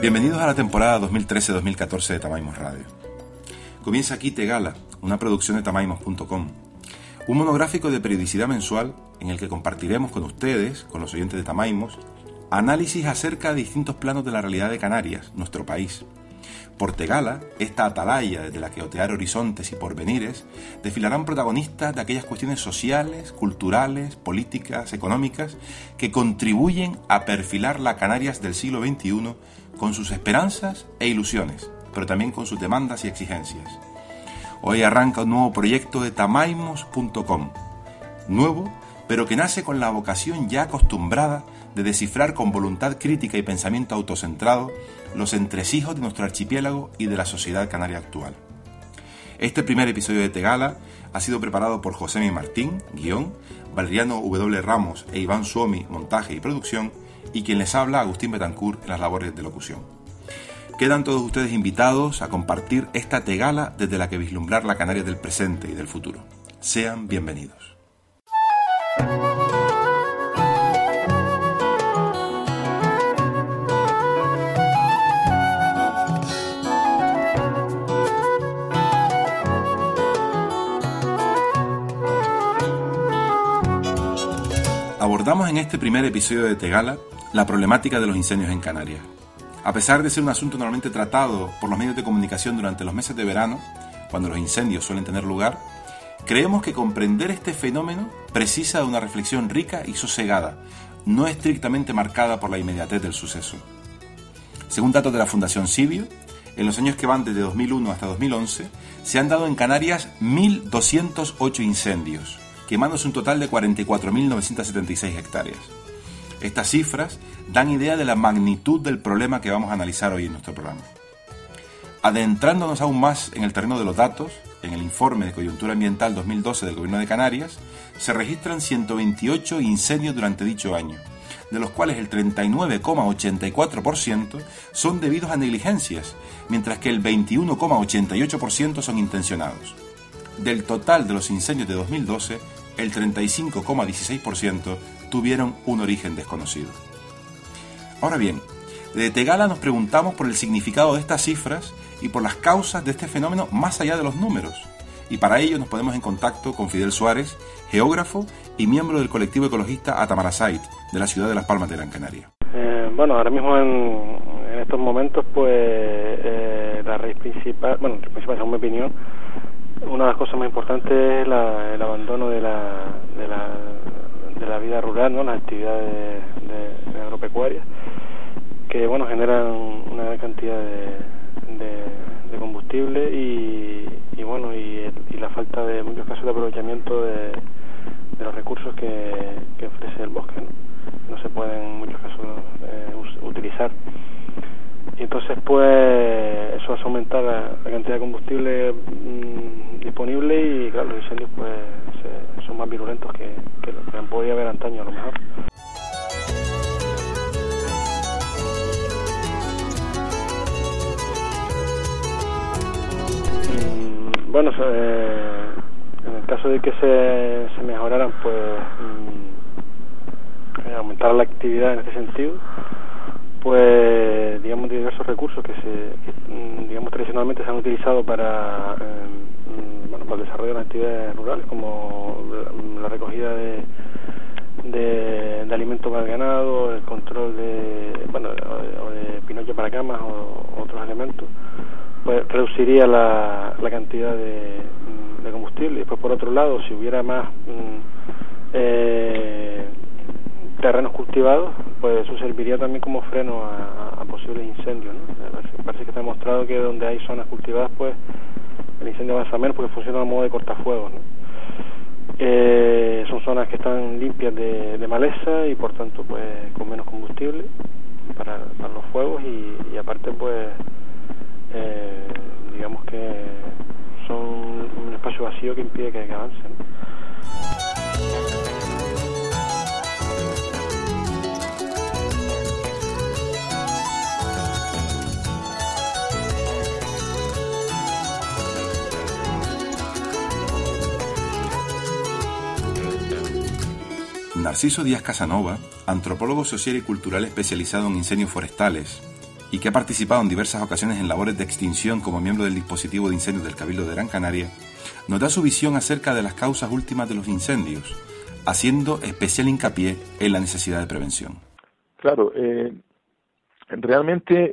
Bienvenidos a la temporada 2013-2014 de Tamaimos Radio. Comienza aquí Tegala, una producción de tamaimos.com, un monográfico de periodicidad mensual en el que compartiremos con ustedes, con los oyentes de Tamaimos, análisis acerca de distintos planos de la realidad de Canarias, nuestro país. Por Tegala, esta atalaya desde la que otear horizontes y porvenires, desfilarán protagonistas de aquellas cuestiones sociales, culturales, políticas, económicas, que contribuyen a perfilar la Canarias del siglo XXI con sus esperanzas e ilusiones, pero también con sus demandas y exigencias. Hoy arranca un nuevo proyecto de tamaimos.com, nuevo, pero que nace con la vocación ya acostumbrada de descifrar con voluntad crítica y pensamiento autocentrado los entresijos de nuestro archipiélago y de la sociedad canaria actual. Este primer episodio de Tegala ha sido preparado por Josemi Martín, guión, Valeriano W. Ramos e Iván Suomi, montaje y producción, y quien les habla, Agustín Betancourt, en las labores de locución. Quedan todos ustedes invitados a compartir esta Tegala desde la que vislumbrar la Canarias del presente y del futuro. Sean bienvenidos. Abordamos en este primer episodio de Tegala la problemática de los incendios en Canarias. A pesar de ser un asunto normalmente tratado por los medios de comunicación durante los meses de verano, cuando los incendios suelen tener lugar, creemos que comprender este fenómeno precisa de una reflexión rica y sosegada, no estrictamente marcada por la inmediatez del suceso. Según datos de la Fundación Sibio, en los años que van desde 2001 hasta 2011, se han dado en Canarias 1.208 incendios, quemándose un total de 44.976 hectáreas. Estas cifras dan idea de la magnitud del problema que vamos a analizar hoy en nuestro programa. Adentrándonos aún más en el terreno de los datos, en el informe de coyuntura ambiental 2012 del Gobierno de Canarias, se registran 128 incendios durante dicho año, de los cuales el 39,84% son debidos a negligencias, mientras que el 21,88% son intencionados. Del total de los incendios de 2012, el 35,16% tuvieron un origen desconocido. Ahora bien, desde Tegala nos preguntamos por el significado de estas cifras y por las causas de este fenómeno más allá de los números. Y para ello nos ponemos en contacto con Fidel Suárez, geógrafo y miembro del colectivo ecologista Atamarasait, de la ciudad de Las Palmas de Gran Canaria. Ahora mismo en estos momentos, la raíz principal, según mi opinión, una de las cosas más importantes es el abandono de la vida rural, ¿no? Las actividades de agropecuarias, que generan una gran cantidad de combustible y la falta de muchos casos de aprovechamiento de los recursos que ofrece el bosque, ¿no? No se pueden en muchos casos utilizar. Y entonces eso hace aumentar la cantidad de combustible disponible y claro, los incendios son más virulentos que lo que podía haber antaño a lo mejor. En el caso de que se mejoraran, aumentar la actividad en este sentido, diversos recursos que tradicionalmente se han utilizado para el desarrollo de las actividades rurales, como la recogida de alimentos para el ganado, el control de pinollo para camas o otros elementos, reduciría la cantidad de combustible. Y después, por otro lado, si hubiera más terrenos cultivados, eso serviría también como freno a posibles incendios, ¿no? Parece que está demostrado que donde hay zonas cultivadas, el incendio avanza menos porque funciona a modo de cortafuegos, ¿no? Son zonas que están limpias de maleza y por tanto con menos combustible para los fuegos y aparte digamos que son un espacio vacío que impide que avancen. Narciso Díaz Casanova, antropólogo social y cultural especializado en incendios forestales, y que ha participado en diversas ocasiones en labores de extinción como miembro del dispositivo de incendios del Cabildo de Gran Canaria, nos da su visión acerca de las causas últimas de los incendios, haciendo especial hincapié en la necesidad de prevención. Claro, realmente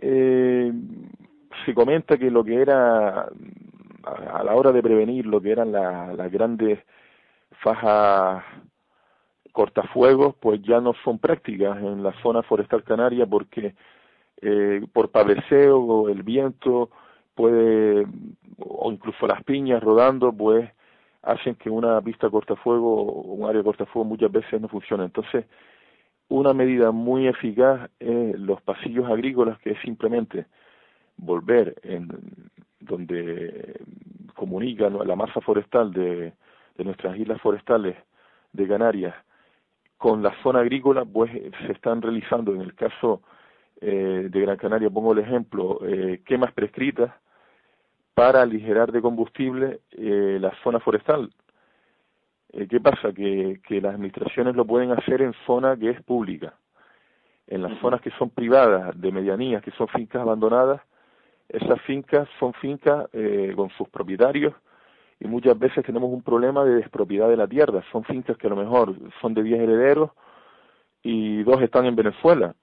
se comenta que lo que era, a la hora de prevenir, lo que eran las grandes fajas cortafuegos, pues ya no son prácticas en la zona forestal canaria porque por paveseo o el viento puede, o incluso las piñas rodando, pues hacen que una pista cortafuego o un área cortafuego muchas veces no funcione. Entonces, una medida muy eficaz es los pasillos agrícolas, que es simplemente volver en donde comunica la masa forestal de nuestras islas forestales de Canarias con la zona agrícola, pues se están realizando, en el caso de Gran Canaria, pongo el ejemplo, quemas prescritas para aligerar de combustible la zona forestal. ¿Qué pasa? Que las administraciones lo pueden hacer en zona que es pública. En las zonas que son privadas, de medianías, que son fincas abandonadas, esas fincas son fincas con sus propietarios, y muchas veces tenemos un problema de despropiedad de la tierra. Son fincas que a lo mejor son de 10 herederos y 2 están en Venezuela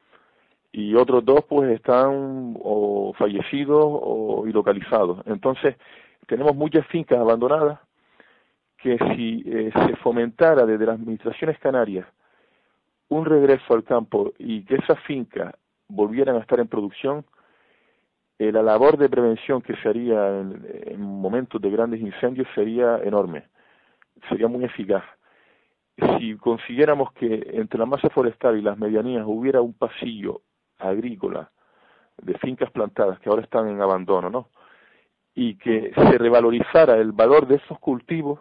y otros 2 pues están o fallecidos o ilocalizados. Entonces tenemos muchas fincas abandonadas que si se fomentara desde las administraciones canarias un regreso al campo y que esas fincas volvieran a estar en producción, la labor de prevención que se haría en momentos de grandes incendios sería enorme, sería muy eficaz. Si consiguiéramos que entre la masa forestal y las medianías hubiera un pasillo agrícola de fincas plantadas que ahora están en abandono, ¿no?, y que se revalorizara el valor de esos cultivos,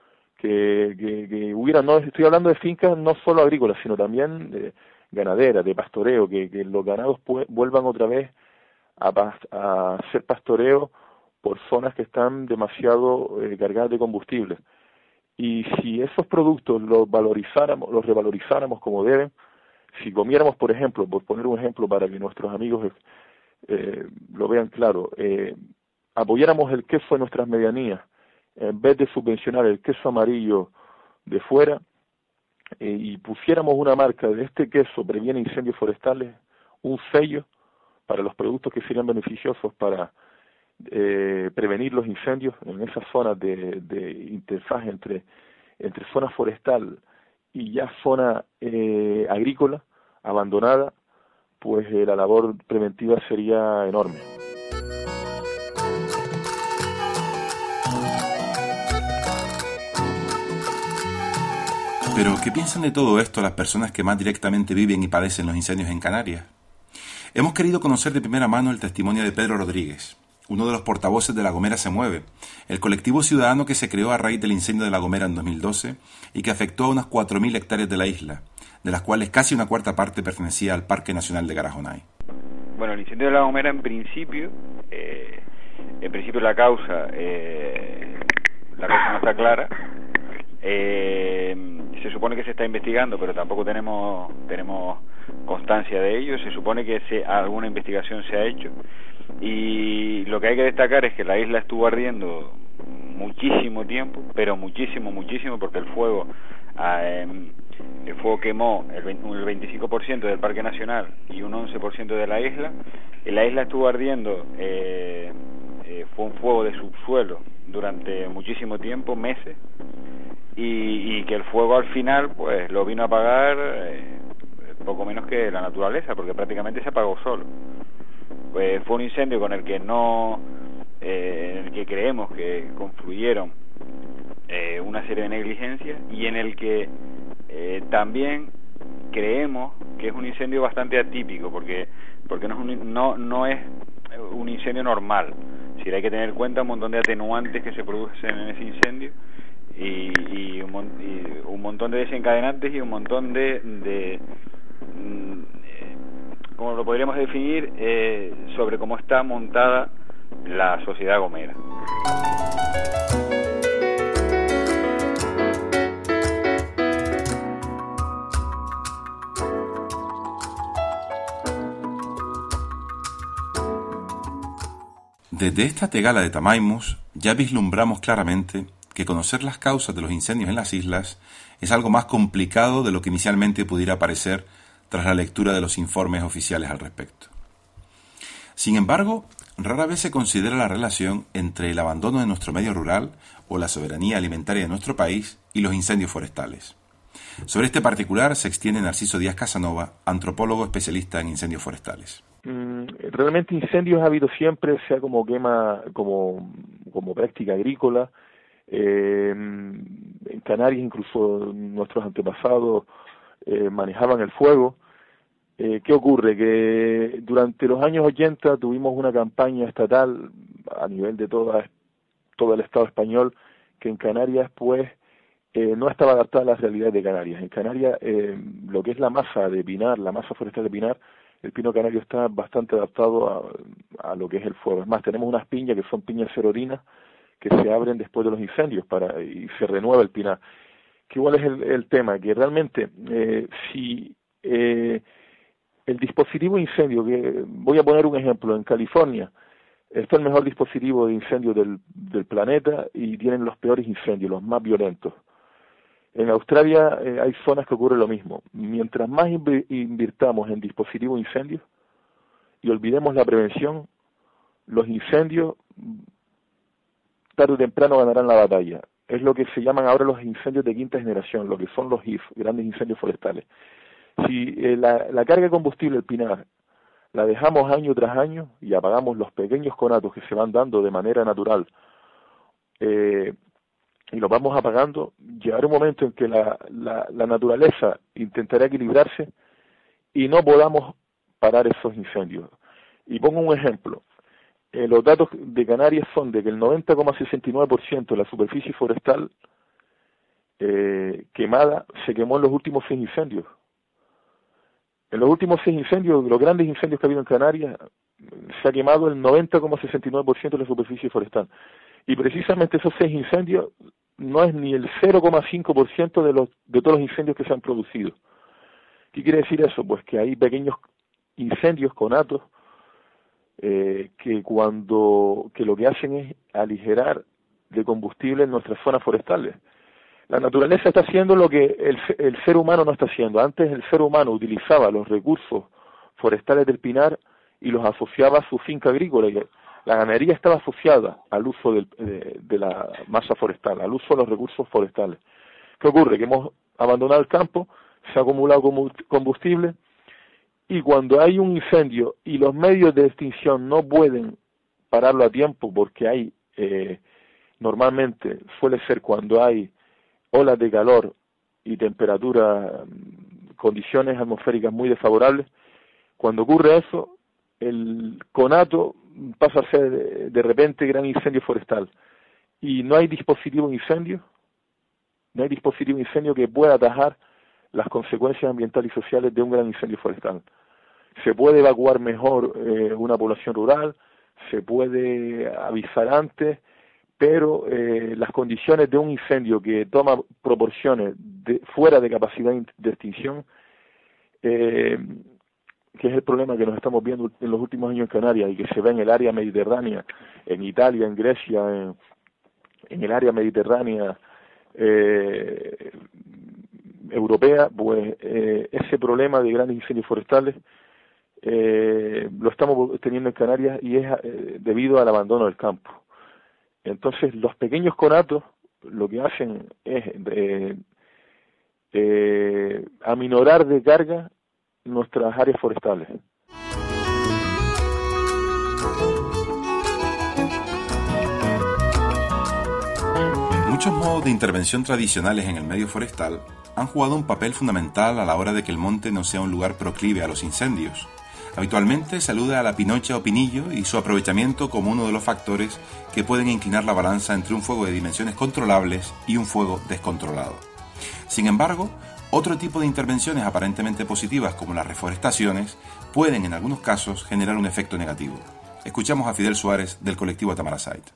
que hubiera, no estoy hablando de fincas no solo agrícolas, sino también de ganaderas, de pastoreo, que los ganados vuelvan otra vez a hacer pastoreo por zonas que están demasiado cargadas de combustible. Y si esos productos los revalorizáramos como deben, si comiéramos, por ejemplo, por poner un ejemplo para que nuestros amigos lo vean claro, apoyáramos el queso de nuestras medianías, en vez de subvencionar el queso amarillo de fuera, y pusiéramos una marca de este queso previene incendios forestales, un sello para los productos que serían beneficiosos para prevenir los incendios en esas zonas de interfaz entre zona forestal y ya zona agrícola abandonada, pues la labor preventiva sería enorme. Pero, ¿qué piensan de todo esto las personas que más directamente viven y padecen los incendios en Canarias? Hemos querido conocer de primera mano el testimonio de Pedro Rodríguez, uno de los portavoces de La Gomera se mueve, el colectivo ciudadano que se creó a raíz del incendio de La Gomera en 2012 y que afectó a unas 4.000 hectáreas de la isla, de las cuales casi una cuarta parte pertenecía al Parque Nacional de Garajonay. Bueno, el incendio de La Gomera en principio la causa no está clara. Se supone que se está investigando, pero tampoco tenemos constancia de ello. Se supone que alguna investigación se ha hecho, y lo que hay que destacar es que la isla estuvo ardiendo muchísimo tiempo, pero muchísimo, porque el fuego quemó el 25% del Parque Nacional y un 11% de la isla. La isla estuvo ardiendo, fue un fuego de subsuelo durante muchísimo tiempo, meses, y que el fuego al final pues lo vino a apagar poco menos que la naturaleza, porque prácticamente se apagó solo. Fue un incendio con el que en el que creemos que confluyeron una serie de negligencias, y en el que también creemos que es un incendio bastante atípico, porque no es un incendio normal. Si hay que tener en cuenta un montón de atenuantes que se producen en ese incendio, y un montón de desencadenantes y un montón de ¿cómo lo podríamos definir? Sobre cómo está montada la sociedad gomera. Desde esta tegala de Tamaimos ya vislumbramos claramente que conocer las causas de los incendios en las islas es algo más complicado de lo que inicialmente pudiera parecer tras la lectura de los informes oficiales al respecto. Sin embargo, rara vez se considera la relación entre el abandono de nuestro medio rural o la soberanía alimentaria de nuestro país y los incendios forestales. Sobre este particular se extiende Narciso Díaz Casanova, antropólogo especialista en incendios forestales. Realmente incendios ha habido siempre, sea como quema, como práctica agrícola. En Canarias incluso nuestros antepasados manejaban el fuego. ¿Qué ocurre? Que durante los años 80 tuvimos una campaña estatal a nivel de todo el Estado español que en Canarias pues no estaba adaptada a las realidades de Canarias. En Canarias lo que es la masa de pinar, la masa forestal de pinar, el pino canario está bastante adaptado a lo que es el fuego. Es más, tenemos unas piñas que son piñas cerorinas que se abren después de los incendios y se renueva el pinar. ¿Qué igual es el tema? Que realmente si el dispositivo de incendio, que voy a poner un ejemplo, en California está el mejor dispositivo de incendio del planeta y tienen los peores incendios, los más violentos. En Australia hay zonas que ocurre lo mismo. Mientras más invirtamos en dispositivos de incendios y olvidemos la prevención, los incendios tarde o temprano ganarán la batalla. Es lo que se llaman ahora los incendios de quinta generación, lo que son los GIF, grandes incendios forestales. Si la carga de combustible, el pinar, la dejamos año tras año y apagamos los pequeños conatos que se van dando de manera natural, y los vamos apagando, llegará un momento en que la naturaleza intentará equilibrarse y no podamos parar esos incendios. Y pongo un ejemplo. Los datos de Canarias son de que el 90,69% de la superficie forestal quemada se quemó en los últimos 6 incendios. En los últimos 6 incendios, los grandes incendios que ha habido en Canarias, se ha quemado el 90,69% de la superficie forestal. Y precisamente esos 6 incendios no es ni el 0,5% de todos los incendios que se han producido. ¿Qué quiere decir eso? Pues que hay pequeños incendios conatos que lo que hacen es aligerar de combustible en nuestras zonas forestales. La naturaleza está haciendo lo que el ser humano no está haciendo. Antes el ser humano utilizaba los recursos forestales del pinar y los asociaba a su finca agrícola. La ganadería estaba asociada al uso de la masa forestal, al uso de los recursos forestales. ¿Qué ocurre? Que hemos abandonado el campo, se ha acumulado combustible, y cuando hay un incendio y los medios de extinción no pueden pararlo a tiempo, porque hay, normalmente suele ser cuando hay olas de calor y temperatura, condiciones atmosféricas muy desfavorables, cuando ocurre eso, el conato pasa a ser de repente gran incendio forestal y no hay dispositivo de incendio, que pueda atajar las consecuencias ambientales y sociales de un gran incendio forestal. Se puede evacuar mejor una población rural, se puede avisar antes, pero las condiciones de un incendio que toma proporciones fuera de capacidad de extinción, que es el problema que nos estamos viendo en los últimos años en Canarias y que se ve en el área mediterránea, en Italia, en Grecia, en el área mediterránea europea, pues ese problema de grandes incendios forestales lo estamos teniendo en Canarias y es debido al abandono del campo. Entonces los pequeños conatos lo que hacen es aminorar de carga nuestras áreas forestales. Muchos modos de intervención tradicionales en el medio forestal han jugado un papel fundamental a la hora de que el monte no sea un lugar proclive a los incendios. Habitualmente se alude a la pinocha o pinillo y su aprovechamiento como uno de los factores que pueden inclinar la balanza entre un fuego de dimensiones controlables y un fuego descontrolado. Sin embargo, otro tipo de intervenciones aparentemente positivas como las reforestaciones pueden en algunos casos generar un efecto negativo. Escuchamos a Fidel Suárez del colectivo Tamarasite.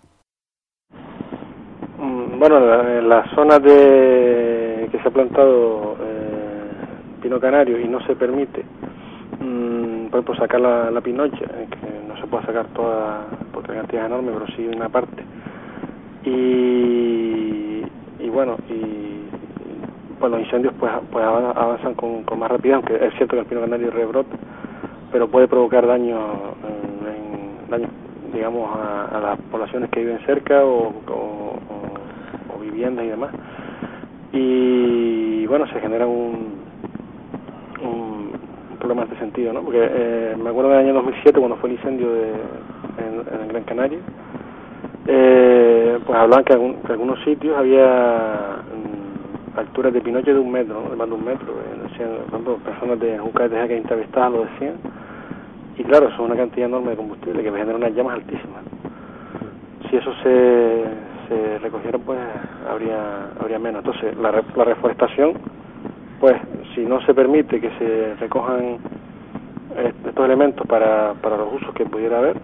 Bueno, en las zonas que se ha plantado pino canario y no se permite por ejemplo, sacar la pinocha, que no se puede sacar toda, porque la cantidad es enorme, pero sí una parte. Y bueno, pues los incendios pues avanzan con más rapidez, aunque es cierto que el pino canario rebrota, pero puede provocar daño, digamos, a las poblaciones que viven cerca o viviendas y demás. Y bueno, se genera un problema en este sentido, ¿no? Porque me acuerdo del año 2007, cuando fue el incendio en el Gran Canaria, pues hablaban que algunos sitios había alturas de pinoche de 1 metro, ¿no? De más de 1 metro. Decían, por ejemplo, personas de Junca de Tejada que entrevistaban lo decían. Y claro, eso es una cantidad enorme de combustible que genera unas llamas altísimas. Si eso se recogiera, pues habría menos. Entonces, la reforestación, pues, si no se permite que se recojan estos elementos para los usos que pudiera haber,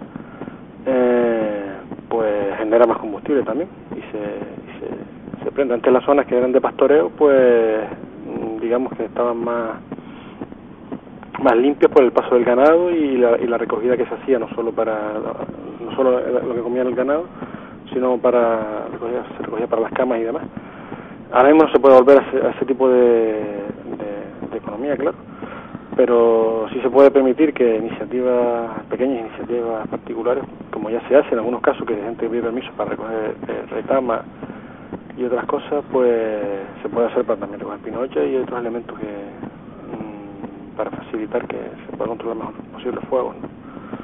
pues genera más combustible también y se prende. Antes las zonas que eran de pastoreo, pues digamos que estaban más limpias por el paso del ganado y la recogida que se hacía, no solo lo que comía el ganado, sino se recogía para las camas y demás. Ahora mismo no se puede volver a ese tipo de economía, claro, pero sí se puede permitir que pequeñas iniciativas particulares, como ya se hace en algunos casos, que hay gente que pide permiso para recoger retama y otras cosas, pues se puede hacer para también recoger pinocha y otros elementos para facilitar que se pueda controlar mejor posible el fuego, ¿no?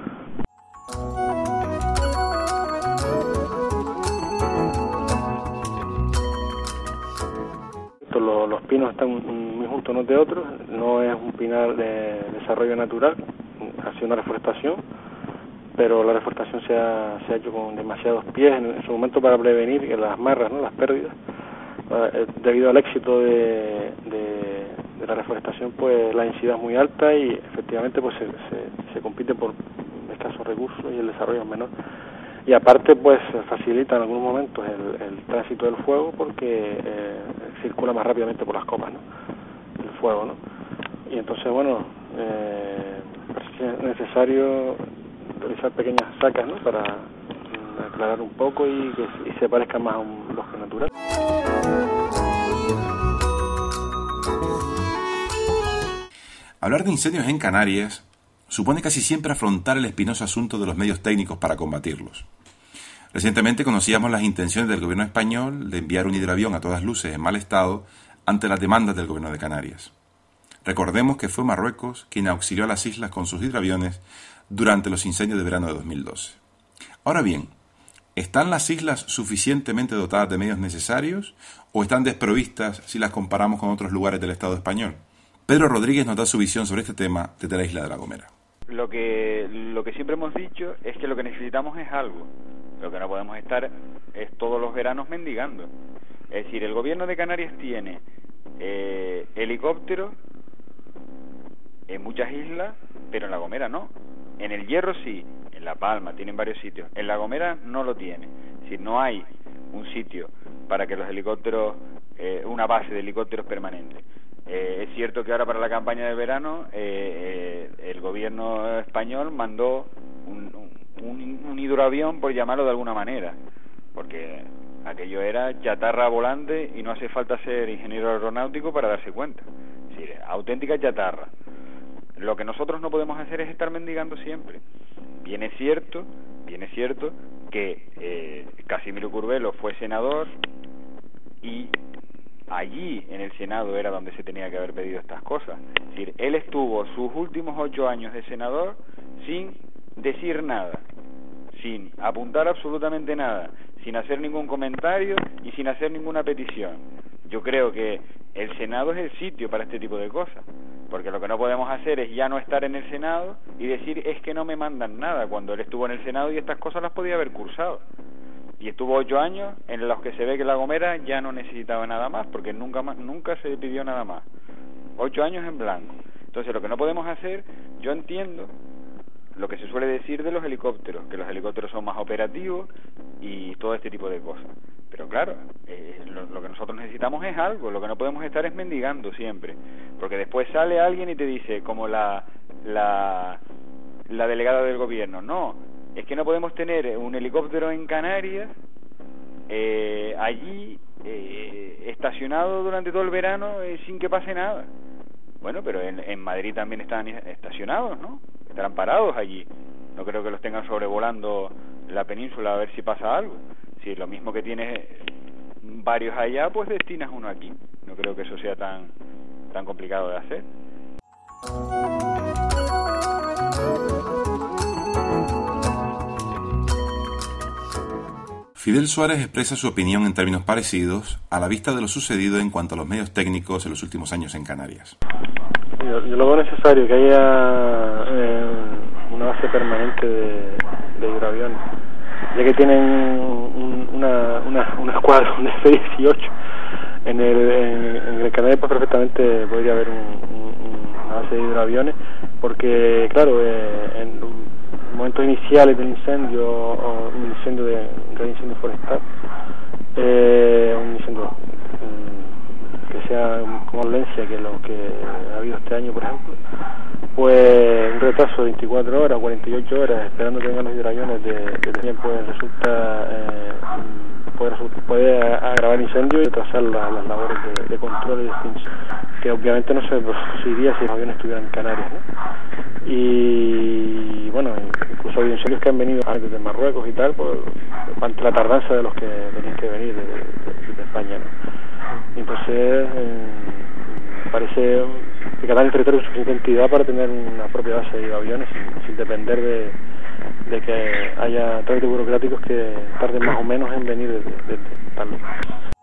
Los pinos están muy juntos unos de otros, no es un pinar de desarrollo natural, ha sido una reforestación, pero la reforestación se ha hecho con demasiados pies en su momento para prevenir que las marras, ¿no? Las pérdidas. Debido al éxito de la reforestación, pues la densidad es muy alta y efectivamente pues se compite por escasos recursos y el desarrollo es menor. Y aparte pues facilita en algunos momentos el tránsito del fuego porque circula más rápidamente por las copas, ¿no? El fuego, ¿no? Y entonces, bueno, es necesario realizar pequeñas sacas, ¿no? Para aclarar un poco y que se parezca más a un bosque natural. Hablar de incendios en Canarias supone casi siempre afrontar el espinoso asunto de los medios técnicos para combatirlos. Recientemente conocíamos las intenciones del gobierno español de enviar un hidroavión a todas luces en mal estado ante las demandas del gobierno de Canarias. Recordemos que fue Marruecos quien auxilió a las islas con sus hidroaviones durante los incendios de verano de 2012. Ahora bien, ¿están las islas suficientemente dotadas de medios necesarios o están desprovistas si las comparamos con otros lugares del Estado español? Pedro Rodríguez nos da su visión sobre este tema desde la isla de La Gomera. Lo que siempre hemos dicho es que lo que necesitamos es algo. Lo que no podemos estar es todos los veranos mendigando. Es decir, el gobierno de Canarias tiene helicópteros en muchas islas, pero en La Gomera no. En El Hierro sí, en La Palma, tienen varios sitios. En La Gomera no lo tiene. Es decir, no hay un sitio para que los helicópteros, una base de helicópteros permanente. Es cierto que ahora para la campaña de verano el gobierno español mandó un hidroavión, por llamarlo de alguna manera, porque aquello era chatarra volante y no hace falta ser ingeniero aeronáutico para darse cuenta. Es decir, auténtica chatarra. Lo que nosotros no podemos hacer es estar mendigando siempre. Bien es cierto que Casimiro Curvelo fue senador y allí en el Senado era donde se tenía que haber pedido estas cosas. Es decir, él estuvo sus últimos 8 años de senador sin decir nada, sin apuntar absolutamente nada, sin hacer ningún comentario y sin hacer ninguna petición. Yo creo que el Senado es el sitio para este tipo de cosas, porque lo que no podemos hacer es ya no estar en el Senado y decir es que no me mandan nada, cuando él estuvo en el Senado y estas cosas las podía haber cursado. Y estuvo 8 años en los que se ve que La Gomera ya no necesitaba nada más, porque nunca se pidió nada más. 8 años en blanco. Entonces lo que no podemos hacer, yo entiendo lo que se suele decir de los helicópteros, que los helicópteros son más operativos y todo este tipo de cosas. Pero claro, lo que nosotros necesitamos es algo, lo que no podemos estar es mendigando siempre, porque después sale alguien y te dice, como la delegada del gobierno, no, es que no podemos tener un helicóptero en Canarias allí estacionado durante todo el verano sin que pase nada. Bueno, pero en Madrid también están estacionados, ¿no? Estarán parados allí. No creo que los tengan sobrevolando la península a ver si pasa algo. Si lo mismo que tienes varios allá, pues destinas uno aquí. No creo que eso sea tan complicado de hacer. Fidel Suárez expresa su opinión en términos parecidos a la vista de lo sucedido en cuanto a los medios técnicos en los últimos años en Canarias. Yo lo veo necesario que haya una base permanente de hidroaviones, ya que tienen una escuadrón de F-18 en el Canarias, pues perfectamente podría haber una base de hidroaviones, porque claro, en momentos iniciales del incendio, o un gran incendio forestal, un incendio que sea como violencia que lo que ha habido este año, por ejemplo, pues un retraso de 24 horas, 48 horas esperando que vengan los hidroaviones de tiempo, pues resulta puede agravar el incendio y retrasar las labores de control y de extinción, que obviamente no se produciría si los aviones estuvieran en Canarias, ¿no? Y bueno, incluso hay incendios que han venido desde Marruecos y tal, pues, ante la tardanza de los que tenían que venir de España, ¿no? Entonces parece que Canarias el territorio de suficiente entidad para tener una propia base de aviones sin depender de que haya trámites burocráticos que tarden más o menos en venir de tal lugar.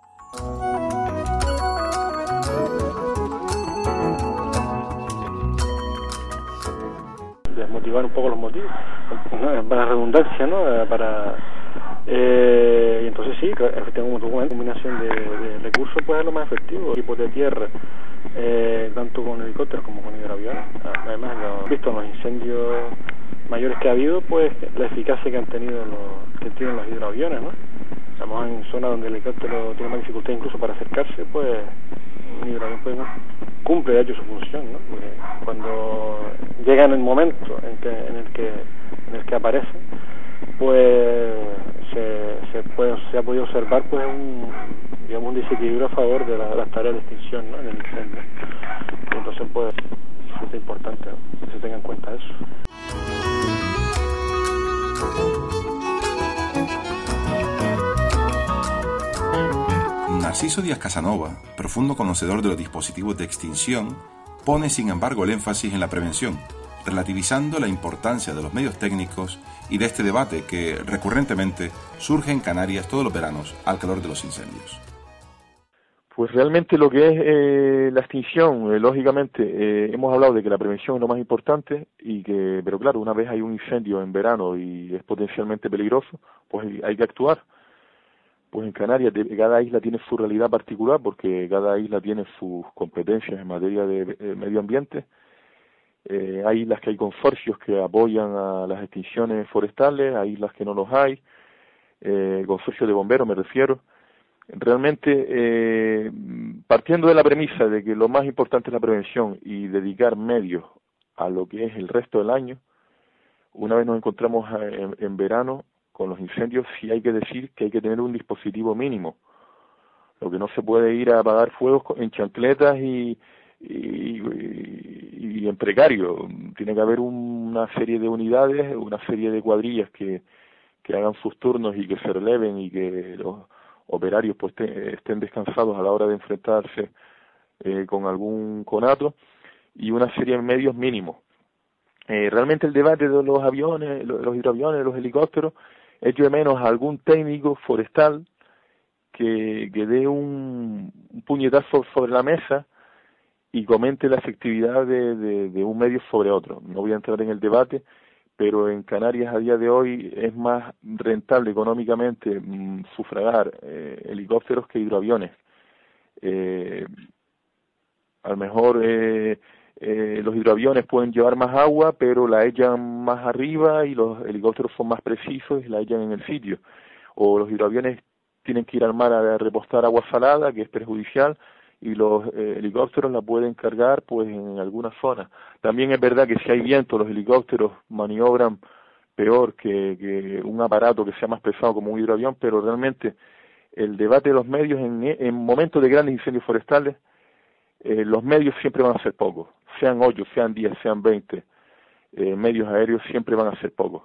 Desmotivar un poco los motivos, ¿no? Para redundancia, ¿no? Y entonces sí, tengo una combinación de recursos, pues es lo más efectivo, equipos de tierra, tanto con helicópteros como con hidroaviones. Además, visto los incendios mayores que ha habido, pues la eficacia que tienen los hidroaviones, ¿no? Estamos en zonas donde el helicóptero tiene más dificultad incluso para acercarse, pues un hidroavión cumple de hecho su función, ¿no? Porque cuando llega en el momento en el que aparece, pues se ha podido observar pues un desequilibrio a favor de las tareas de extinción, ¿no? En el incendio. Y entonces pues es importante, ¿no? Que se tenga en cuenta eso. Narciso Díaz Casanova, profundo conocedor de los dispositivos de extinción, pone sin embargo el énfasis en la prevención, relativizando la importancia de los medios técnicos y de este debate que recurrentemente surge en Canarias todos los veranos al calor de los incendios. Pues realmente lo que es la extinción, lógicamente, hemos hablado de que la prevención es lo más importante pero claro, una vez hay un incendio en verano y es potencialmente peligroso, pues hay que actuar. Pues en Canarias cada isla tiene su realidad particular porque cada isla tiene sus competencias en materia de medio ambiente. Hay islas que hay consorcios que apoyan a las extinciones forestales, hay islas que no los hay, consorcios de bomberos me refiero. Realmente, partiendo de la premisa de que lo más importante es la prevención y dedicar medios a lo que es el resto del año, una vez nos encontramos en verano con los incendios, sí hay que decir que hay que tener un dispositivo mínimo. Lo que no se puede ir a apagar fuegos en chancletas y en precario. Tiene que haber una serie de unidades, una serie de cuadrillas que hagan sus turnos y que se releven y que los operarios pues estén descansados a la hora de enfrentarse con algún conato, y una serie de medios mínimos. Realmente el debate de los aviones, los hidroaviones, los helicópteros, echo de menos a algún técnico forestal que dé un puñetazo sobre la mesa y comente la efectividad de un medio sobre otro. No voy a entrar en el debate, pero en Canarias a día de hoy es más rentable económicamente sufragar helicópteros que hidroaviones. A lo mejor los hidroaviones pueden llevar más agua, pero la echan más arriba y los helicópteros son más precisos y la echan en el sitio. O los hidroaviones tienen que ir al mar a repostar agua salada, que es perjudicial, y los helicópteros la pueden cargar pues en algunas zonas. También es verdad que si hay viento, los helicópteros maniobran peor que un aparato que sea más pesado como un hidroavión, pero realmente el debate de los medios en momentos de grandes incendios forestales, los medios siempre van a ser pocos, sean 8, sean 10, sean 20, medios aéreos siempre van a ser pocos.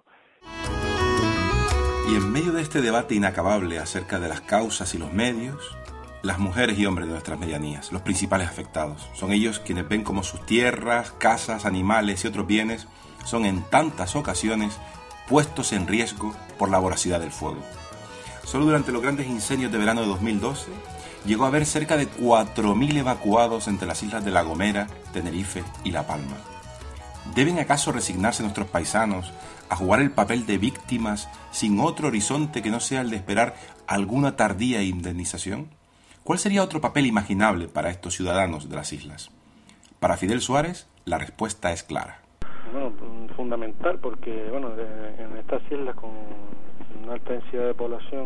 Y en medio de este debate inacabable acerca de las causas y los medios, las mujeres y hombres de nuestras medianías, los principales afectados, son ellos quienes ven como sus tierras, casas, animales y otros bienes son en tantas ocasiones puestos en riesgo por la voracidad del fuego. Solo durante los grandes incendios de verano de 2012 llegó a haber cerca de 4.000 evacuados entre las islas de La Gomera, Tenerife y La Palma. ¿Deben acaso resignarse nuestros paisanos a jugar el papel de víctimas sin otro horizonte que no sea el de esperar alguna tardía indemnización? ¿Cuál sería otro papel imaginable para estos ciudadanos de las islas? Para Fidel Suárez, la respuesta es clara. Bueno, fundamental, porque bueno, en estas islas con una alta densidad de población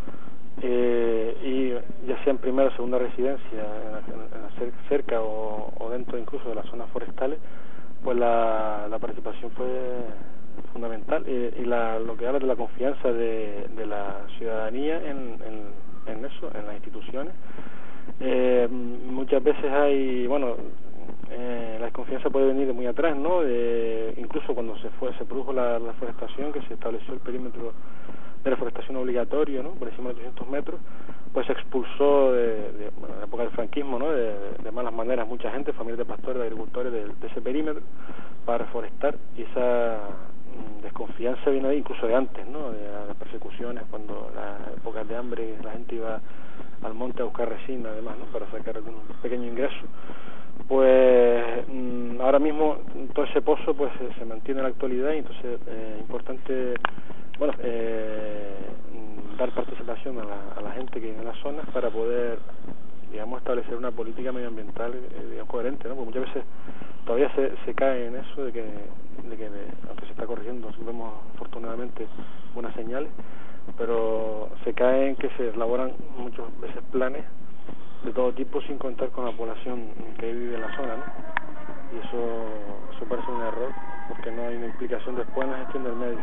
y ya sea en primera o segunda residencia, cerca o dentro incluso de las zonas forestales, pues la participación fue fundamental y lo que habla de la confianza de la ciudadanía en eso, en las instituciones. Muchas veces hay, bueno, la desconfianza puede venir de muy atrás, ¿no? Incluso cuando se produjo la forestación, que se estableció el perímetro de la forestación obligatorio, ¿no? Por encima de 800 metros, pues se expulsó bueno, en la época del franquismo, ¿no? De malas maneras mucha gente, familias de pastores, de agricultores de ese perímetro para reforestar, y esa desconfianza viene ahí incluso de antes, ¿no? De las persecuciones, cuando las épocas de hambre la gente iba al monte a buscar resina, además, ¿no? Para sacar algún pequeño ingreso. Pues ahora mismo todo ese pozo pues se mantiene en la actualidad, y entonces es importante, bueno, dar participación a la gente que vive en las zonas para poder, digamos, establecer una política medioambiental digamos, coherente, ¿no? Porque muchas veces todavía se cae en eso de que aunque se está corrigiendo, vemos afortunadamente buenas señales, pero se cae en que se elaboran muchas veces planes de todo tipo sin contar con la población que vive en la zona, ¿no? Y eso parece un error, porque no hay una implicación después en la gestión del medio.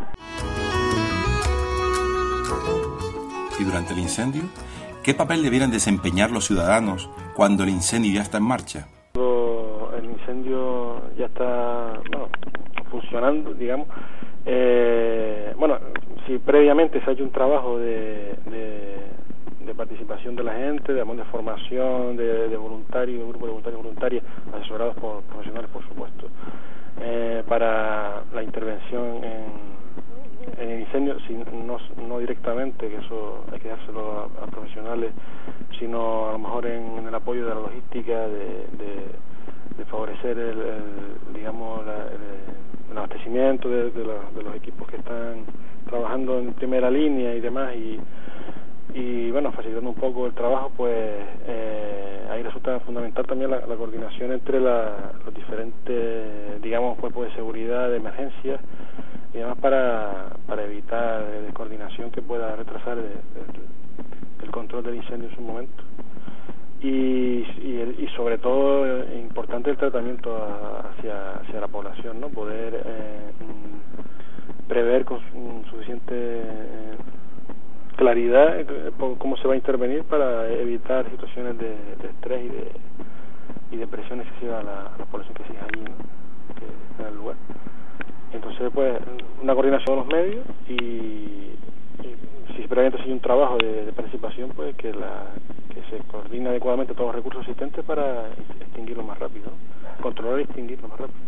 Y durante el incendio, ¿qué papel debieran desempeñar los ciudadanos cuando el incendio ya está en marcha? El incendio ya está, bueno, funcionando, digamos. Bueno, si previamente se ha hecho un trabajo de participación de la gente, de formación, de voluntarios, de grupos de voluntarios y voluntarias, asesorados por profesionales, por supuesto, para la intervención en el incendio, no directamente, que eso hay que dárselo a profesionales, sino a lo mejor en el apoyo de la logística, de favorecer digamos el abastecimiento de los equipos que están trabajando en primera línea y demás, y bueno, facilitando un poco el trabajo, pues ahí resulta fundamental también la coordinación entre los diferentes, digamos, cuerpos de seguridad, de emergencia y demás, para evitar descoordinación que pueda retrasar el control del incendio en su momento. Y sobre todo importante el tratamiento hacia la población, ¿no? Poder prever con suficiente claridad cómo se va a intervenir para evitar situaciones de estrés y de presión excesiva a la población que sigue allí, ¿no? Que está en el lugar. Entonces, pues, una coordinación de los medios y si previamente hay un trabajo de participación, pues que se coordine adecuadamente todos los recursos existentes para extinguirlo más rápido, ¿no? Controlar y extinguirlo más rápido.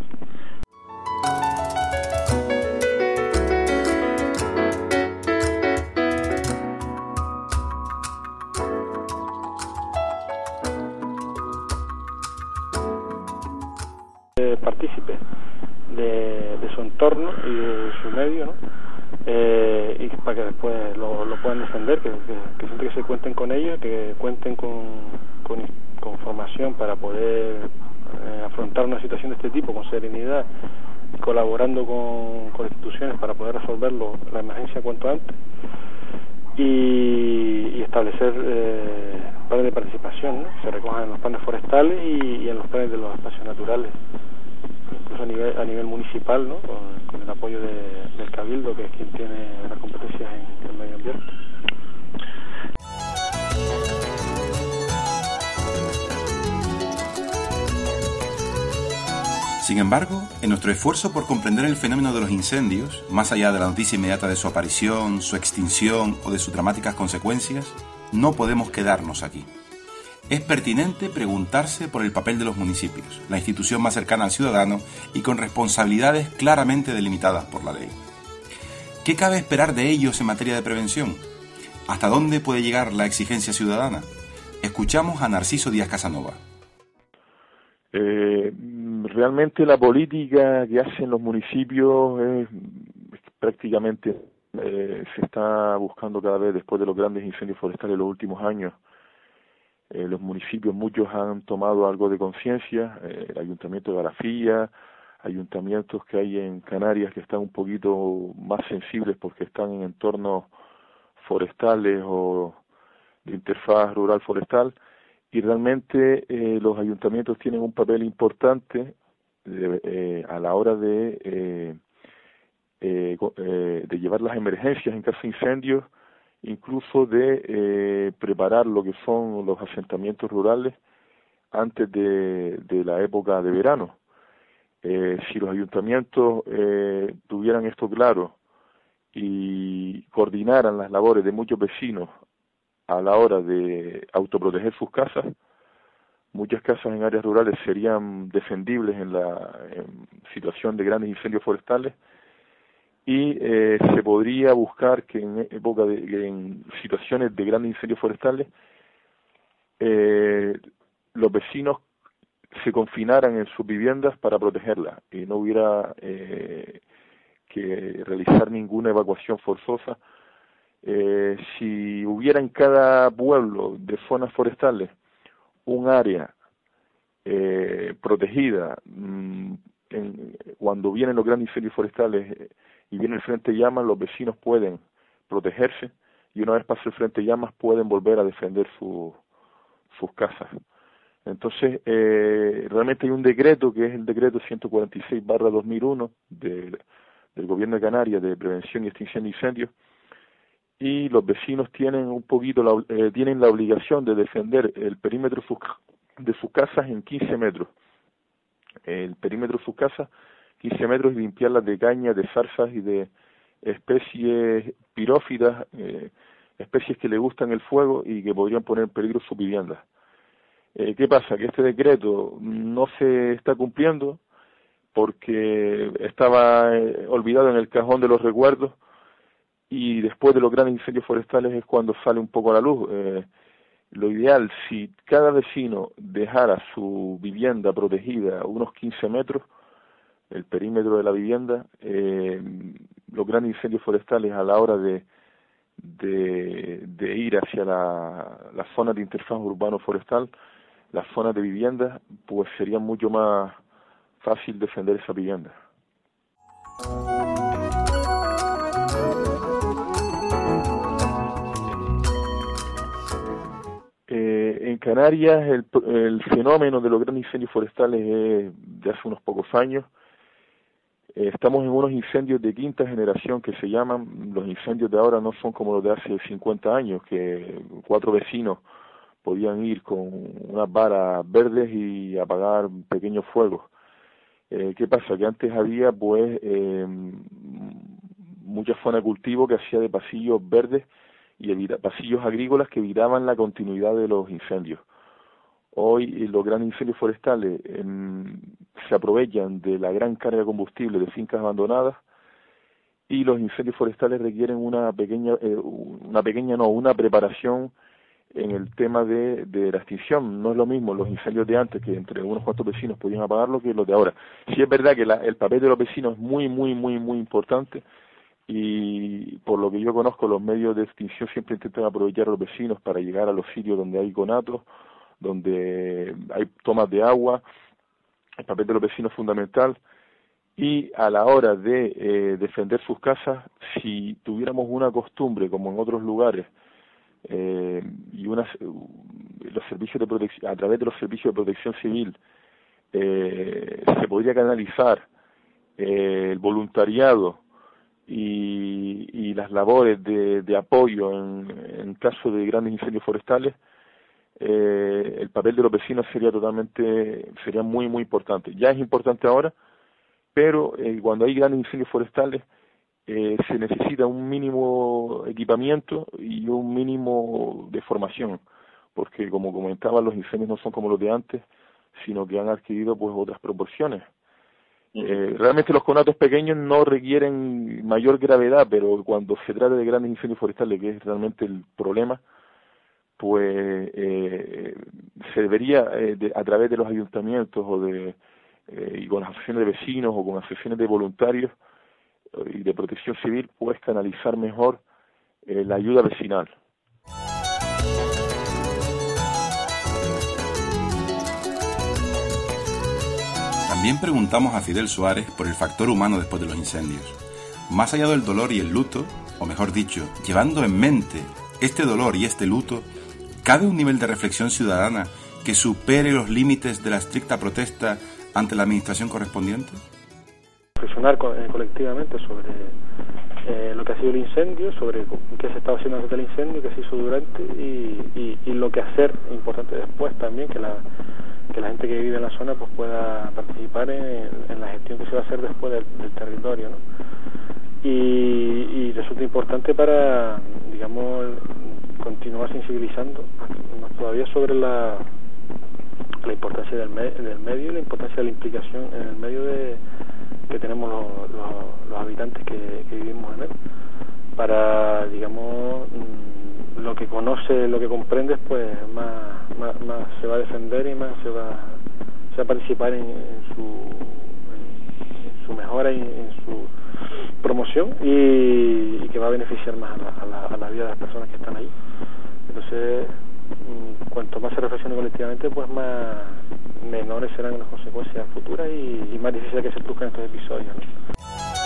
Partícipe de su entorno y de su medio, ¿no? Y para que después lo puedan defender, que siempre que se cuenten con ellos, que cuenten con formación para poder afrontar una situación de este tipo con serenidad, colaborando con instituciones para poder resolverlo, la emergencia cuanto antes, y establecer planes de participación, ¿no? Se recojan en los planes forestales y en los planes de los espacios naturales, incluso a nivel municipal, ¿no? Con el apoyo del Cabildo, que es quien tiene las competencias en el medio ambiente. Sin embargo, en nuestro esfuerzo por comprender el fenómeno de los incendios, más allá de la noticia inmediata de su aparición, su extinción o de sus dramáticas consecuencias, no podemos quedarnos aquí. Es pertinente preguntarse por el papel de los municipios, la institución más cercana al ciudadano y con responsabilidades claramente delimitadas por la ley. ¿Qué cabe esperar de ellos en materia de prevención? ¿Hasta dónde puede llegar la exigencia ciudadana? Escuchamos a Narciso Díaz Casanova. Realmente la política que hacen los municipios prácticamente se está buscando cada vez, después de los grandes incendios forestales de los últimos años. Los municipios, muchos han tomado algo de conciencia, el ayuntamiento de Garafía, ayuntamientos que hay en Canarias que están un poquito más sensibles porque están en entornos forestales o de interfaz rural forestal, y realmente los ayuntamientos tienen un papel importante a la hora de llevar las emergencias en caso de incendios, incluso de preparar lo que son los asentamientos rurales antes de la época de verano. Si los ayuntamientos tuvieran esto claro y coordinaran las labores de muchos vecinos a la hora de autoproteger sus casas, muchas casas en áreas rurales serían defendibles en situación de grandes incendios forestales, y se podría buscar que en situaciones de grandes incendios forestales los vecinos se confinaran en sus viviendas para protegerlas y no hubiera que realizar ninguna evacuación forzosa. Si hubiera en cada pueblo de zonas forestales un área protegida, cuando vienen los grandes incendios forestales y viene el frente de llamas, los vecinos pueden protegerse, y una vez pase el frente de llamas pueden volver a defender sus casas. Entonces, realmente hay un decreto, que es el decreto 146/2001 del Gobierno de Canarias de prevención y extinción de incendios, y los vecinos tienen tienen la obligación de defender el perímetro de sus casas en 15 metros. El perímetro de sus casas, 15 metros, y limpiarlas de cañas, de zarzas y de especies pirófitas, especies que le gustan el fuego y que podrían poner en peligro sus viviendas. ¿Qué pasa? Que este decreto no se está cumpliendo porque estaba olvidado en el cajón de los recuerdos, y después de los grandes incendios forestales es cuando sale un poco a la luz. Lo ideal, si cada vecino dejara su vivienda protegida unos 15 metros, el perímetro de la vivienda, los grandes incendios forestales, a la hora de ir hacia la zona de interfaz urbano-forestal, las zonas de vivienda, pues sería mucho más fácil defender esa vivienda. En Canarias el fenómeno de los grandes incendios forestales es de hace unos pocos años. Estamos en unos incendios de quinta generación que se llaman. Los incendios de ahora no son como los de hace 50 años, que 4 vecinos podían ir con unas varas verdes y apagar pequeños fuegos. ¿Qué pasa? Que antes había mucha zona de cultivo que hacía de pasillos verdes y pasillos agrícolas que evitaban la continuidad de los incendios. Hoy los grandes incendios forestales se aprovechan de la gran carga de combustible de fincas abandonadas, y los incendios forestales requieren una preparación en el tema de la extinción. No es lo mismo los incendios de antes, que entre unos cuantos vecinos podían apagarlo, que los de ahora. Sí es verdad que el papel de los vecinos es muy importante, y por lo que yo conozco, los medios de extinción siempre intentan aprovechar a los vecinos para llegar a los sitios donde hay conatos, donde hay tomas de agua, el papel de los vecinos es fundamental, y a la hora de defender sus casas, si tuviéramos una costumbre como en otros lugares, y los servicios de protección, a través de los servicios de protección civil, se podría canalizar el voluntariado y las labores de apoyo en caso de grandes incendios forestales, el papel de los vecinos sería muy importante. Ya es importante ahora, pero cuando hay grandes incendios forestales se necesita un mínimo equipamiento y un mínimo de formación, porque como comentaba, los incendios no son como los de antes, sino que han adquirido pues otras proporciones. Realmente los conatos pequeños no requieren mayor gravedad, pero cuando se trata de grandes incendios forestales, que es realmente el problema, pues se debería a través de los ayuntamientos y con las asociaciones de vecinos o con asociaciones de voluntarios y de protección civil, pues canalizar mejor la ayuda vecinal. También preguntamos a Fidel Suárez por el factor humano después de los incendios. Más allá del dolor y el luto, o mejor dicho, llevando en mente este dolor y este luto, ¿cabe un nivel de reflexión ciudadana que supere los límites de la estricta protesta ante la administración correspondiente? Reflexionar colectivamente sobre lo que ha sido el incendio, sobre qué se estaba haciendo antes del incendio, qué se hizo durante y lo que hacer, importante después también, que la gente que vive en la zona pues pueda participar en la gestión que se va a hacer después del territorio, ¿no? Y resulta importante para, digamos, continuar sensibilizando todavía sobre la importancia del medio y la importancia de la implicación en el medio que tenemos los habitantes que vivimos en él, para, digamos, lo que conoce, lo que comprendes, pues más se va a defender y más se va a participar en su mejora y en su promoción y que va a beneficiar más a la vida de las personas que están ahí. Entonces, cuanto más se reflexione colectivamente, pues menores serán las consecuencias futuras y más difícil que se produzcan estos episodios, ¿no?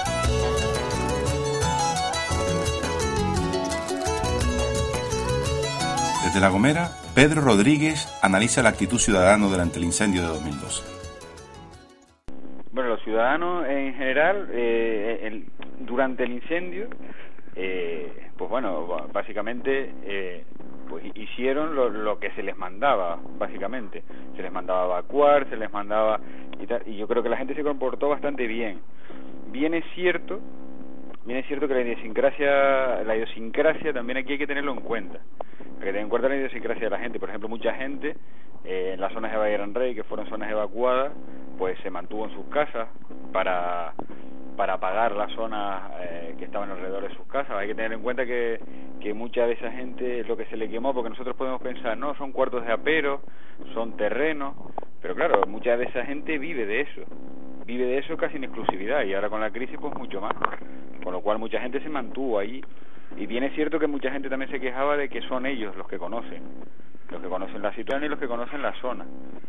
Desde La Gomera, Pedro Rodríguez analiza la actitud ciudadana durante el incendio de 2012. Bueno, los ciudadanos en general, durante el incendio, pues bueno, básicamente pues hicieron lo que se les mandaba, básicamente. Se les mandaba evacuar, se les mandaba y tal, y yo creo que la gente se comportó bastante bien. Bien es cierto que la idiosincrasia también aquí hay que tenerlo en cuenta. Hay que tener en cuenta la idiosincrasia de la gente. Por ejemplo, mucha gente en las zonas de Valle Gran Rey, que fueron zonas evacuadas, pues se mantuvo en sus casas para pagar las zonas que estaban alrededor de sus casas. Hay que tener en cuenta que mucha de esa gente lo que se le quemó, porque nosotros podemos pensar, no, son cuartos de apero, son terrenos, pero claro, mucha de esa gente vive de eso casi en exclusividad, y ahora con la crisis pues mucho más, con lo cual mucha gente se mantuvo ahí. Y bien es cierto que mucha gente también se quejaba de que son ellos los que conocen la situación y los que conocen la zona,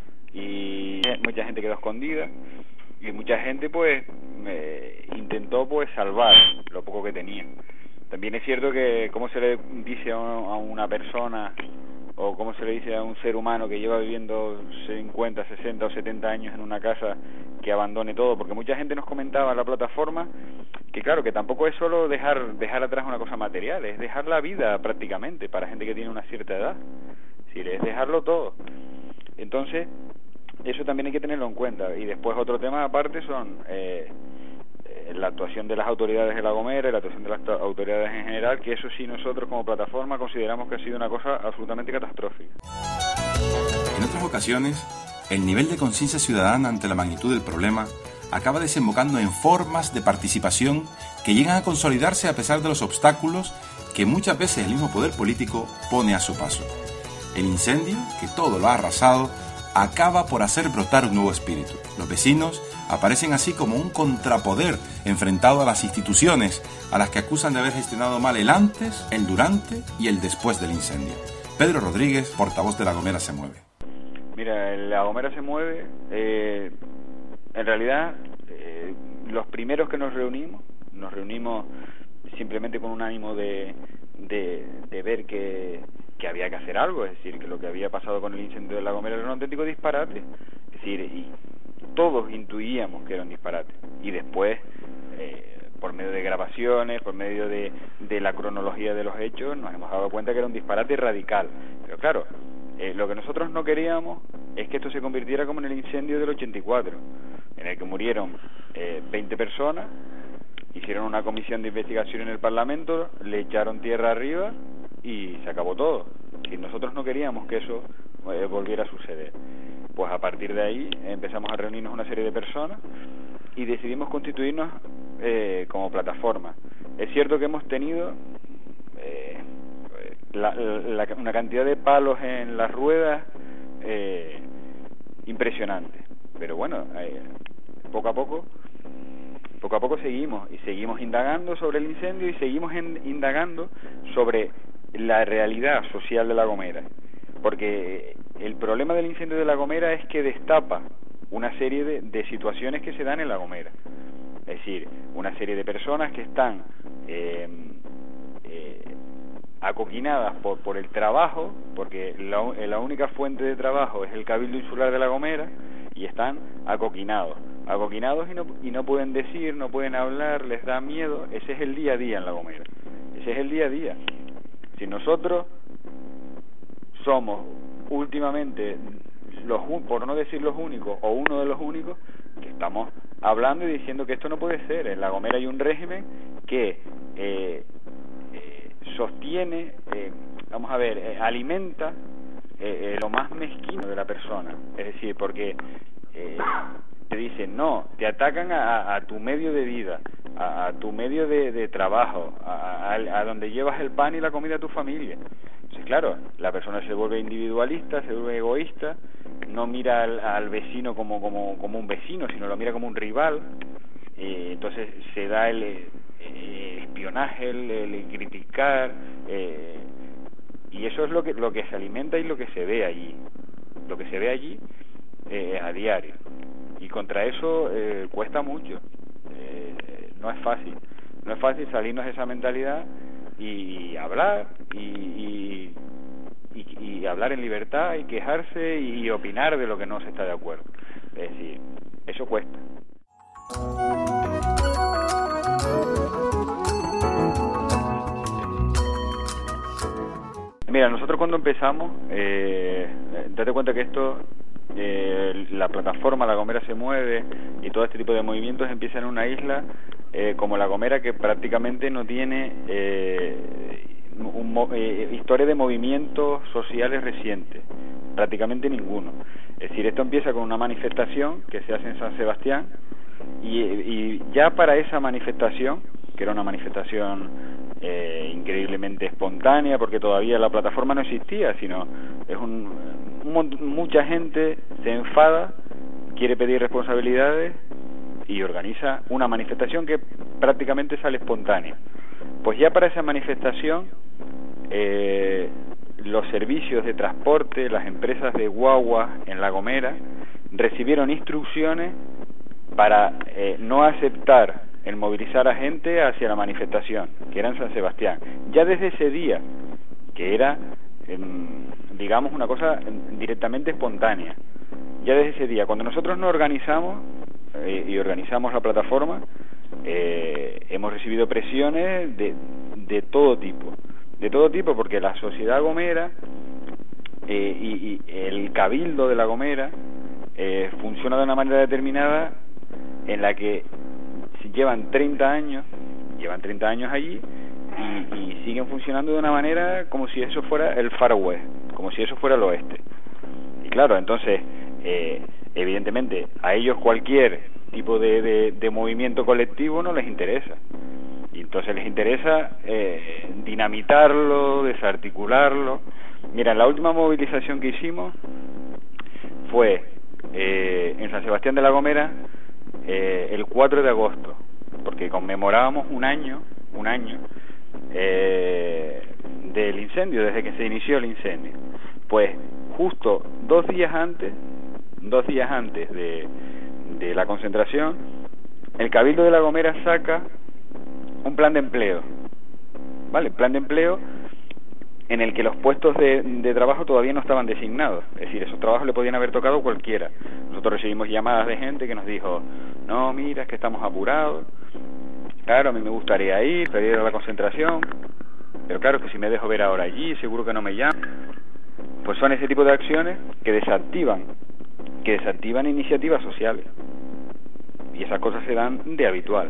y mucha gente quedó escondida y mucha gente pues intentó pues salvar lo poco que tenía. También es cierto que como se le dice a una persona, o como se le dice a un ser humano que lleva viviendo 50, 60 o 70 años en una casa, que abandone todo, porque mucha gente nos comentaba en la plataforma que claro, que tampoco es solo dejar atrás una cosa material, es dejar la vida prácticamente para gente que tiene una cierta edad, es decir, es dejarlo todo. Entonces eso también hay que tenerlo en cuenta. Y después otro tema aparte son la actuación de las autoridades de La Gomera y la actuación de las autoridades en general, que eso sí nosotros como plataforma consideramos que ha sido una cosa absolutamente catastrófica. En otras ocasiones, el nivel de conciencia ciudadana ante la magnitud del problema acaba desembocando en formas de participación que llegan a consolidarse a pesar de los obstáculos que muchas veces el mismo poder político pone a su paso. El incendio, que todo lo ha arrasado, acaba por hacer brotar un nuevo espíritu. Los vecinos aparecen así como un contrapoder enfrentado a las instituciones a las que acusan de haber gestionado mal el antes, el durante y el después del incendio. Pedro Rodríguez, portavoz de La Gomera se mueve. Mira, La Gomera se mueve en realidad, los primeros que nos reunimos simplemente con un ánimo de ver que había que hacer algo, es decir, que lo que había pasado con el incendio de La Gomera era un auténtico disparate, es decir, y todos intuíamos que era un disparate, y después, por medio de grabaciones, por medio de la cronología de los hechos, nos hemos dado cuenta que era un disparate radical. Pero claro, lo que nosotros no queríamos es que esto se convirtiera como en el incendio del 84, en el que murieron 20 personas, hicieron una comisión de investigación en el Parlamento, le echaron tierra arriba y se acabó todo. Y nosotros no queríamos que eso volviera a suceder. Pues a partir de ahí empezamos a reunirnos una serie de personas y decidimos constituirnos como plataforma. Es cierto que hemos tenido una cantidad de palos en las ruedas impresionante, pero bueno, poco a poco seguimos indagando sobre el incendio y seguimos indagando sobre la realidad social de La Gomera, porque el problema del incendio de La Gomera es que destapa una serie de situaciones que se dan en La Gomera, es decir, una serie de personas que están acoquinadas por el trabajo, porque la única fuente de trabajo es el Cabildo Insular de La Gomera, y están acoquinados y no pueden decir, no pueden hablar, les da miedo. Ese es el día a día en La Gomera, ese es el día a día. Si nosotros somos últimamente por no decir los únicos, o uno de los únicos, que estamos hablando y diciendo que esto no puede ser. En La Gomera hay un régimen que sostiene, alimenta lo más mezquino de la persona, es decir, porque te dicen, no, te atacan a tu medio de vida, a tu medio de trabajo, a donde llevas el pan y la comida a tu familia. Entonces, claro, la persona se vuelve individualista, se vuelve egoísta, no mira al vecino como un vecino, sino lo mira como un rival. Entonces se da el espionaje, el criticar, y eso es lo que se alimenta y lo que se ve allí. Lo que se ve allí a diario. Y contra eso cuesta mucho. No es fácil salirnos de esa mentalidad y hablar y hablar en libertad y quejarse y opinar de lo que no se está de acuerdo. Es decir, eso cuesta. Mira, nosotros cuando empezamos, date cuenta que esto, la plataforma La Gomera se mueve y todo este tipo de movimientos empiezan en una isla como La Gomera, que prácticamente no tiene historia de movimientos sociales recientes, prácticamente ninguno. Es decir, esto empieza con una manifestación que se hace en San Sebastián y ya para esa manifestación, que era una manifestación increíblemente espontánea, porque todavía la plataforma no existía, sino es mucha gente se enfada, quiere pedir responsabilidades y organiza una manifestación que prácticamente sale espontánea. Pues ya para esa manifestación los servicios de transporte, las empresas de guagua en La Gomera recibieron instrucciones para no aceptar el movilizar a gente hacia la manifestación, que era en San Sebastián. Ya desde ese día, que era, digamos, una cosa directamente espontánea, ya desde ese día, cuando nosotros nos organizamos y organizamos la plataforma, hemos recibido presiones de todo tipo, porque la sociedad gomera y el cabildo de La Gomera funciona de una manera determinada en la que llevan 30 años allí y siguen funcionando de una manera como si eso fuera el Far West, como si eso fuera el oeste. Y claro, entonces evidentemente a ellos cualquier tipo de movimiento colectivo no les interesa, y entonces les interesa dinamitarlo, desarticularlo. Mira, la última movilización que hicimos fue en San Sebastián de La Gomera el 4 de agosto, porque conmemorábamos un año del incendio, desde que se inició el incendio. Pues justo dos días antes de la concentración, el Cabildo de La Gomera saca un plan de empleo, ¿vale? Plan de empleo en el que los puestos de trabajo todavía no estaban designados, es decir, esos trabajos le podían haber tocado cualquiera. Nosotros recibimos llamadas de gente que nos dijo, no, mira, es que estamos apurados, claro, a mí me gustaría ir a la concentración, pero claro, que si me dejo ver ahora allí, seguro que no me llaman. Pues son ese tipo de acciones que desactivan iniciativas sociales, y esas cosas se dan de habitual.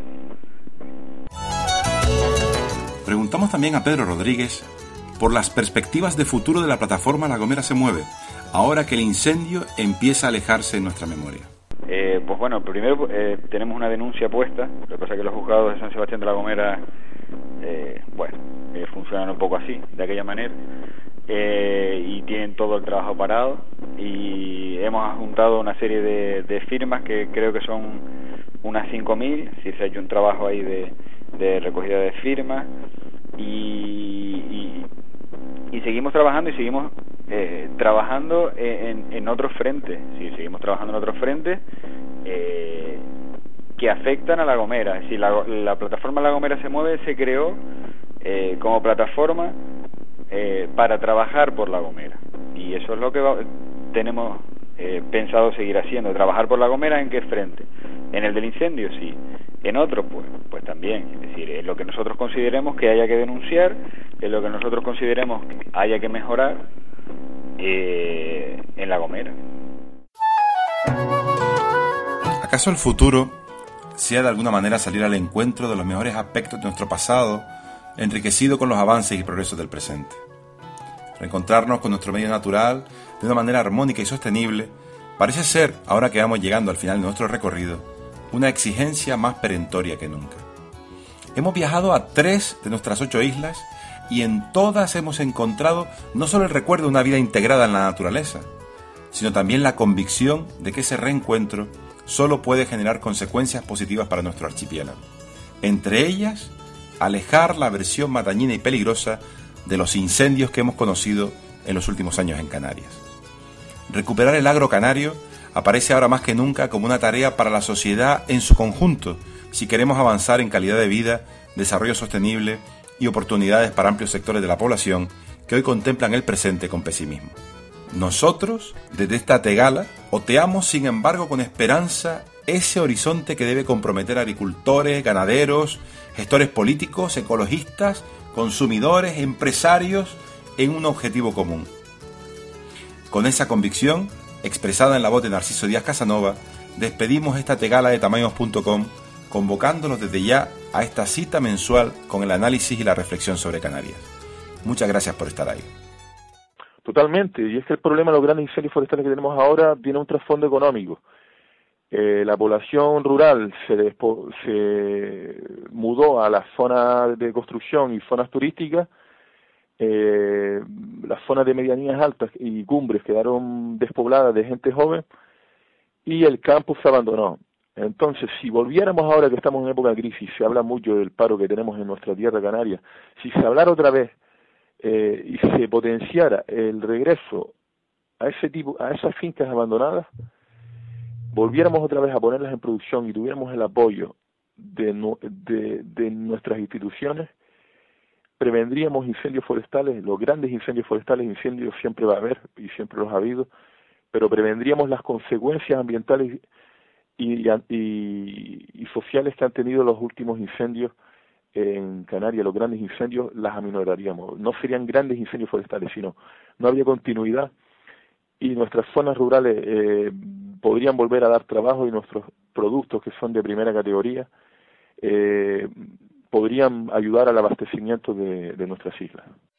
Preguntamos también a Pedro Rodríguez por las perspectivas de futuro de la plataforma La Gomera se mueve, ahora que el incendio empieza a alejarse en nuestra memoria. Pues bueno, primero tenemos una denuncia puesta, lo que pasa es que los juzgados de San Sebastián de La Gomera, funcionan un poco así, de aquella manera, y tienen todo el trabajo parado, y hemos juntado una serie de firmas que creo que son unas 5.000, si se ha hecho un trabajo ahí de recogida de firmas, y seguimos trabajando y seguimos trabajando en otros frentes, seguimos trabajando en otros frentes que afectan a La Gomera. Es decir, la plataforma La Gomera se mueve se creó como plataforma para trabajar por La Gomera, y eso es lo que tenemos pensado seguir haciendo. Trabajar por La Gomera, ¿en qué frente? En el del incendio, sí. En otros, pues también. Es decir, en lo que nosotros consideremos que haya que denunciar, en lo que nosotros consideremos que haya que mejorar en La Gomera. ¿Acaso el futuro sea de alguna manera salir al encuentro de los mejores aspectos de nuestro pasado, enriquecido con los avances y progresos del presente? Reencontrarnos con nuestro medio natural de una manera armónica y sostenible parece ser, ahora que vamos llegando al final de nuestro recorrido, una exigencia más perentoria que nunca. Hemos viajado a 3 de nuestras 8 islas y en todas hemos encontrado no solo el recuerdo de una vida integrada en la naturaleza, sino también la convicción de que ese reencuentro solo puede generar consecuencias positivas para nuestro archipiélago. Entre ellas, alejar la versión más dañina y peligrosa de los incendios que hemos conocido en los últimos años en Canarias. Recuperar el agro canario aparece ahora más que nunca como una tarea para la sociedad en su conjunto, si queremos avanzar en calidad de vida, desarrollo sostenible y oportunidades para amplios sectores de la población que hoy contemplan el presente con pesimismo. Nosotros, desde esta Tegala, oteamos sin embargo con esperanza ese horizonte que debe comprometer a agricultores, ganaderos, gestores políticos, ecologistas, consumidores, empresarios en un objetivo común. Con esa convicción, expresada en la voz de Narciso Díaz Casanova, despedimos esta Tegala de tamaimos.com, convocándolos desde ya a esta cita mensual con el análisis y la reflexión sobre Canarias. Muchas gracias por estar ahí. Totalmente, y es que el problema de los grandes incendios forestales que tenemos ahora tiene un trasfondo económico. La población rural se mudó a las zonas de construcción y zonas turísticas. Las zonas de medianías altas y cumbres quedaron despobladas de gente joven y el campo se abandonó. Entonces, si volviéramos ahora que estamos en época de crisis, se habla mucho del paro que tenemos en nuestra tierra canaria, si se hablara otra vez y se potenciara el regreso a esas fincas abandonadas, volviéramos otra vez a ponerlas en producción y tuviéramos el apoyo de nuestras instituciones, prevendríamos incendios forestales, los grandes incendios forestales. Incendios siempre va a haber y siempre los ha habido, pero prevendríamos las consecuencias ambientales y sociales que han tenido los últimos incendios en Canarias. Los grandes incendios las aminoraríamos. No serían grandes incendios forestales, sino no habría continuidad y nuestras zonas rurales podrían volver a dar trabajo y nuestros productos, que son de primera categoría, podrían ayudar al abastecimiento de nuestras islas.